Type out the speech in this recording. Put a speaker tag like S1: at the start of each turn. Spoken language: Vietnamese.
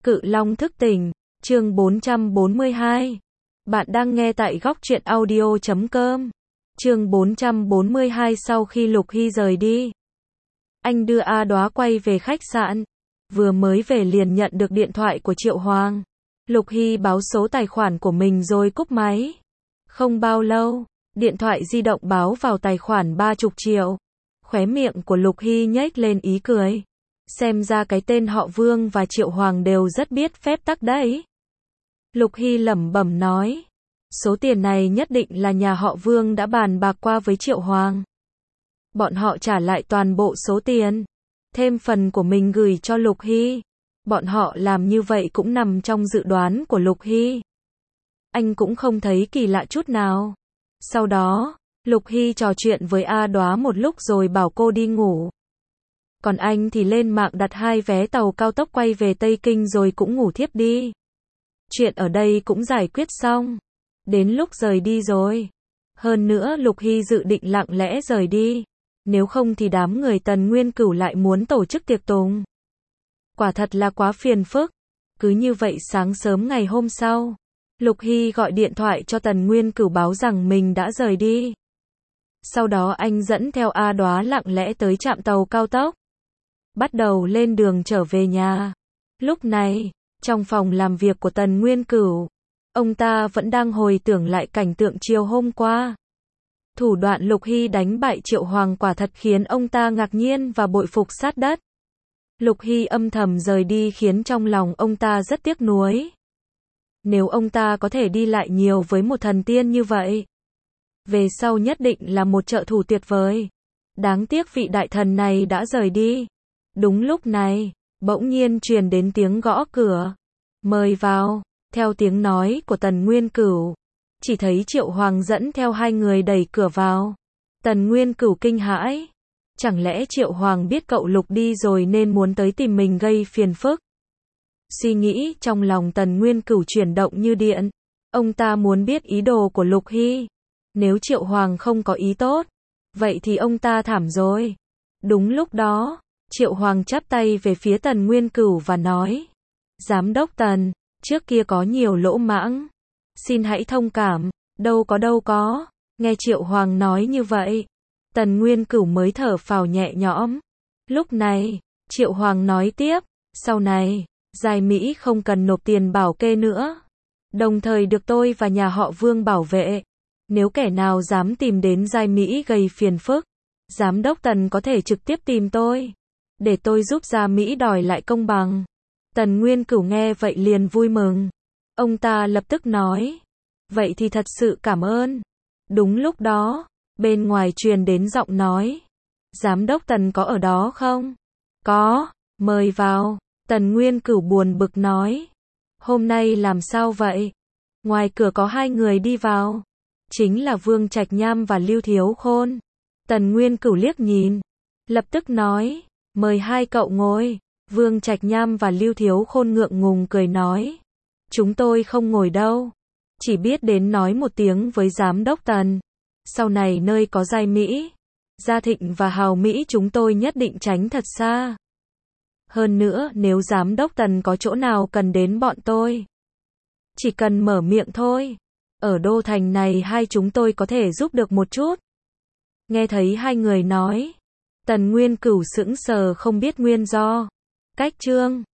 S1: Cự Long thức tỉnh, chương 442. Bạn đang nghe tại góc truyện audio.com. Chương 442. Sau khi Lục Hy rời đi, anh đưa A Đóa quay về khách sạn. Vừa mới về liền nhận được điện thoại của Triệu Hoàng. Lục Hy báo số tài khoản của mình rồi cúp máy. Không bao lâu, điện thoại di động báo vào tài khoản 30 triệu. Khóe miệng của Lục Hy nhếch lên ý cười. Xem ra cái tên họ Vương và Triệu Hoàng đều rất biết phép tắc đấy. Lục Hy lẩm bẩm nói. Số tiền này nhất định là nhà họ Vương đã bàn bạc qua với Triệu Hoàng. Bọn họ trả lại toàn bộ số tiền, thêm phần của mình gửi cho Lục Hy. Bọn họ làm như vậy cũng nằm trong dự đoán của Lục Hy. Anh cũng không thấy kỳ lạ chút nào. Sau đó, Lục Hy trò chuyện với A Đóa một lúc rồi bảo cô đi ngủ. Còn anh thì lên mạng đặt 2 vé tàu cao tốc quay về Tây Kinh rồi cũng ngủ thiếp đi. Chuyện ở đây cũng giải quyết xong. Đến lúc rời đi rồi. Hơn nữa Lục Hy dự định lặng lẽ rời đi. Nếu không thì đám người Tần Nguyên Cửu lại muốn tổ chức tiệc tùng. Quả thật là quá phiền phức. Cứ như vậy sáng sớm ngày hôm sau, Lục Hy gọi điện thoại cho Tần Nguyên Cửu báo rằng mình đã rời đi. Sau đó anh dẫn theo A Đóa lặng lẽ tới trạm tàu cao tốc. Bắt đầu lên đường trở về nhà. Lúc này, trong phòng làm việc của Tần Nguyên Cửu, ông ta vẫn đang hồi tưởng lại cảnh tượng chiều hôm qua. Thủ đoạn Lục Hy đánh bại Triệu Hoàng quả thật khiến ông ta ngạc nhiên và bội phục sát đất. Lục Hy âm thầm rời đi khiến trong lòng ông ta rất tiếc nuối. Nếu ông ta có thể đi lại nhiều với một thần tiên như vậy, về sau nhất định là một trợ thủ tuyệt vời. Đáng tiếc vị đại thần này đã rời đi. Đúng lúc này, bỗng nhiên truyền đến tiếng gõ cửa. Mời vào. Theo tiếng nói của Tần Nguyên Cửu, chỉ thấy Triệu Hoàng dẫn theo 2 người đẩy cửa vào. Tần Nguyên Cửu kinh hãi. Chẳng lẽ Triệu Hoàng biết cậu Lục đi rồi nên muốn tới tìm mình gây phiền phức? Suy nghĩ trong lòng Tần Nguyên Cửu chuyển động như điện. Ông ta muốn biết ý đồ của Lục Hy. Nếu Triệu Hoàng không có ý tốt, vậy thì ông ta thảm rồi. Đúng lúc đó, Triệu Hoàng chắp tay về phía Tần Nguyên Cửu và nói. Giám đốc Tần, trước kia có nhiều lỗ mãng. Xin hãy thông cảm. Đâu có. Nghe Triệu Hoàng nói như vậy, Tần Nguyên Cửu mới thở phào nhẹ nhõm. Lúc này, Triệu Hoàng nói tiếp. Sau này, Giai Mỹ không cần nộp tiền bảo kê nữa. Đồng thời được tôi và nhà họ Vương bảo vệ. Nếu kẻ nào dám tìm đến Giai Mỹ gây phiền phức, Giám đốc Tần có thể trực tiếp tìm tôi, để tôi giúp Giai Mỹ đòi lại công bằng. Tần Nguyên Cửu nghe vậy liền vui mừng. Ông ta lập tức nói. Vậy thì thật sự cảm ơn. Đúng lúc đó, bên ngoài truyền đến giọng nói. Giám đốc Tần có ở đó không? Có, mời vào. Tần Nguyên Cửu buồn bực nói. Hôm nay làm sao vậy? Ngoài cửa có 2 người đi vào. Chính là Vương Trạch Nham và Lưu Thiếu Khôn. Tần Nguyên Cửu liếc nhìn, lập tức nói. Mời 2 cậu ngồi. Vương Trạch Nham và Lưu Thiếu Khôn ngượng ngùng cười nói. Chúng tôi không ngồi đâu. Chỉ biết đến nói một tiếng với Giám đốc Tần. Sau này nơi có Giai Mỹ, Gia Thịnh và Hào Mỹ chúng tôi nhất định tránh thật xa. Hơn nữa nếu Giám đốc Tần có chỗ nào cần đến bọn tôi, chỉ cần mở miệng thôi. Ở đô thành này chúng tôi có thể giúp được một chút. Nghe thấy 2 người nói, Tần Nguyên Cửu sững sờ không biết nguyên do. Cách chương